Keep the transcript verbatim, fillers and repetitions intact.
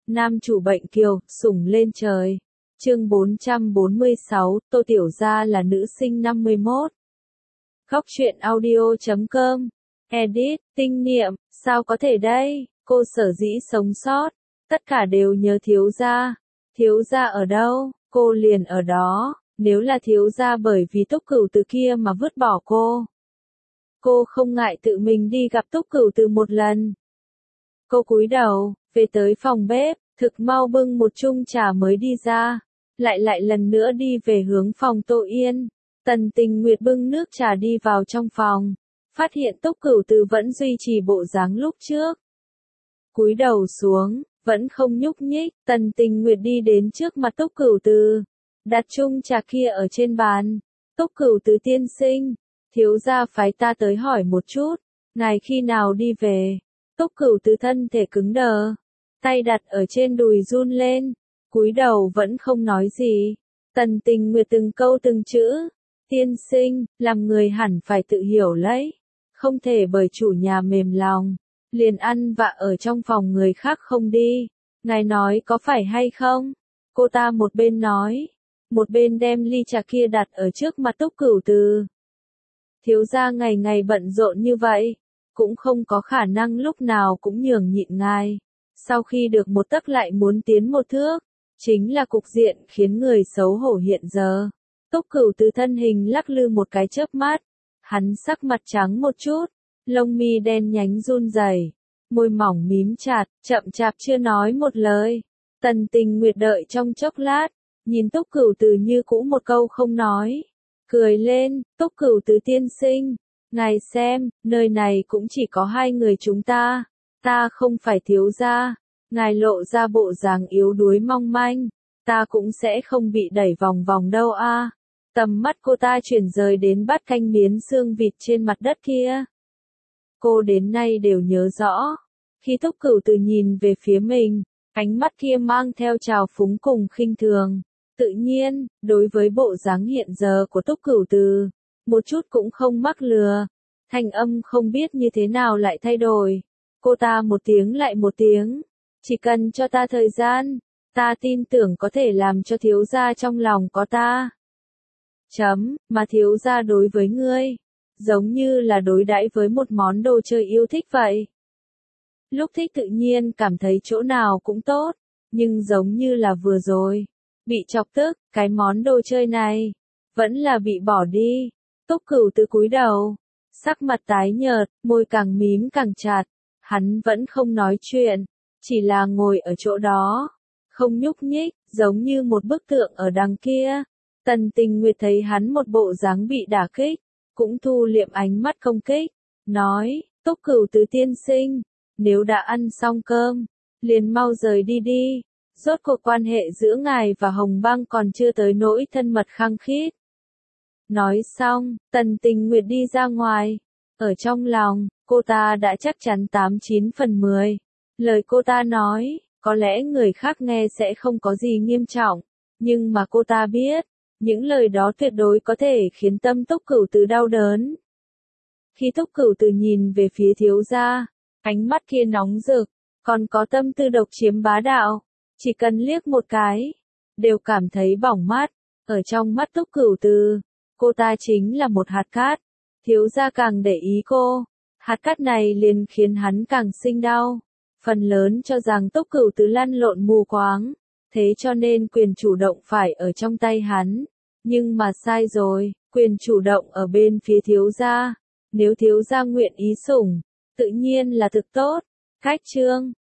Nam chủ bệnh kiều, sủng lên trời. Chương bốn trăm bốn mươi sáu, Tô Tiểu Gia là nữ sinh năm mươi mốt. Góc truyện audio chấm com. Edit, tinh niệm, sao có thể đây, cô sở dĩ sống sót, tất cả đều nhờ thiếu gia. Thiếu gia ở đâu, cô liền ở đó, nếu là thiếu gia bởi vì Túc Cửu Từ kia mà vứt bỏ cô. Cô không ngại tự mình đi gặp Túc Cửu Từ một lần. Cô cúi đầu, về tới phòng bếp, thực mau bưng một chung trà mới đi ra, lại lại lần nữa đi về hướng phòng Tô Yên. Tần Tình Nguyệt bưng nước trà đi vào trong phòng, phát hiện Túc Cửu Từ vẫn duy trì bộ dáng lúc trước. Cúi đầu xuống, vẫn không nhúc nhích, Tần Tình Nguyệt đi đến trước mặt Túc Cửu Từ, đặt chung trà kia ở trên bàn. Túc Cửu Từ tiên sinh, thiếu gia phái ta tới hỏi một chút, ngài khi nào đi về? Túc Cửu Từ thân thể cứng đờ, tay đặt ở trên đùi run lên, cúi đầu vẫn không nói gì. Tần Tình Nguyệt từng câu từng chữ, tiên sinh, làm người hẳn phải tự hiểu lấy, không thể bởi chủ nhà mềm lòng, liền ăn vạ ở trong phòng người khác không đi, ngài nói có phải hay không? Cô ta một bên nói, một bên đem ly trà kia đặt ở trước mặt Túc Cửu Từ. Thiếu gia ngày ngày bận rộn như vậy, cũng không có khả năng lúc nào cũng nhường nhịn ngài. Sau khi được một tấc lại muốn tiến một thước, chính là cục diện khiến người xấu hổ hiện giờ. Túc Cửu Từ thân hình lắc lư một cái chớp mắt, hắn sắc mặt trắng một chút, lông mi đen nhánh run rẩy, môi mỏng mím chặt, chậm chạp chưa nói một lời. Tần Tình Nguyệt đợi trong chốc lát, nhìn Túc Cửu Từ như cũ một câu không nói, cười lên, Túc Cửu Từ tiên sinh, ngài xem, nơi này cũng chỉ có hai người chúng ta, ta không phải thiếu gia, ngài lộ ra bộ dáng yếu đuối mong manh, ta cũng sẽ không bị đẩy vòng vòng đâu a. À. Tầm mắt cô ta chuyển rời đến bát canh miến xương vịt trên mặt đất kia. Cô đến nay đều nhớ rõ, khi Túc Cửu Từ nhìn về phía mình, ánh mắt kia mang theo trào phúng cùng khinh thường. Tự nhiên, đối với bộ dáng hiện giờ của Túc Cửu Từ, một chút cũng không mắc lừa. Thanh âm không biết như thế nào lại thay đổi. Cô ta một tiếng lại một tiếng. Chỉ cần cho ta thời gian, ta tin tưởng có thể làm cho thiếu gia trong lòng có ta. Chấm, mà thiếu gia đối với ngươi, giống như là đối đãi với một món đồ chơi yêu thích vậy. Lúc thích tự nhiên cảm thấy chỗ nào cũng tốt, nhưng giống như là vừa rồi, bị chọc tức, cái món đồ chơi này, vẫn là bị bỏ đi. Túc Cửu Từ cúi đầu, sắc mặt tái nhợt, môi càng mím càng chặt, hắn vẫn không nói chuyện, chỉ là ngồi ở chỗ đó, không nhúc nhích, giống như một bức tượng ở đằng kia. Tần Tình Nguyệt thấy hắn một bộ dáng bị đả kích, cũng thu liệm ánh mắt công kích, nói, Túc Cửu Từ tiên sinh, nếu đã ăn xong cơm, liền mau rời đi đi, rốt cuộc quan hệ giữa ngài và Hồng Băng còn chưa tới nỗi thân mật khăng khít. Nói xong, Tần Tình Nguyệt đi ra ngoài, ở trong lòng, cô ta đã chắc chắn tám chín phần mười. Lời cô ta nói, có lẽ người khác nghe sẽ không có gì nghiêm trọng, nhưng mà cô ta biết, những lời đó tuyệt đối có thể khiến tâm Túc Cửu Từ đau đớn. Khi Túc Cửu Từ nhìn về phía thiếu gia, ánh mắt kia nóng rực, còn có tâm tư độc chiếm bá đạo, chỉ cần liếc một cái, đều cảm thấy bỏng mắt. Ở trong mắt Túc Cửu Từ, cô ta chính là một hạt cát, thiếu gia càng để ý cô, hạt cát này liền khiến hắn càng sinh đau. Phần lớn cho rằng Túc Cửu Từ lăn lộn mù quáng, thế cho nên quyền chủ động phải ở trong tay hắn. Nhưng mà sai rồi, quyền chủ động ở bên phía thiếu gia. Nếu thiếu gia nguyện ý sủng, tự nhiên là thực tốt. Cách chương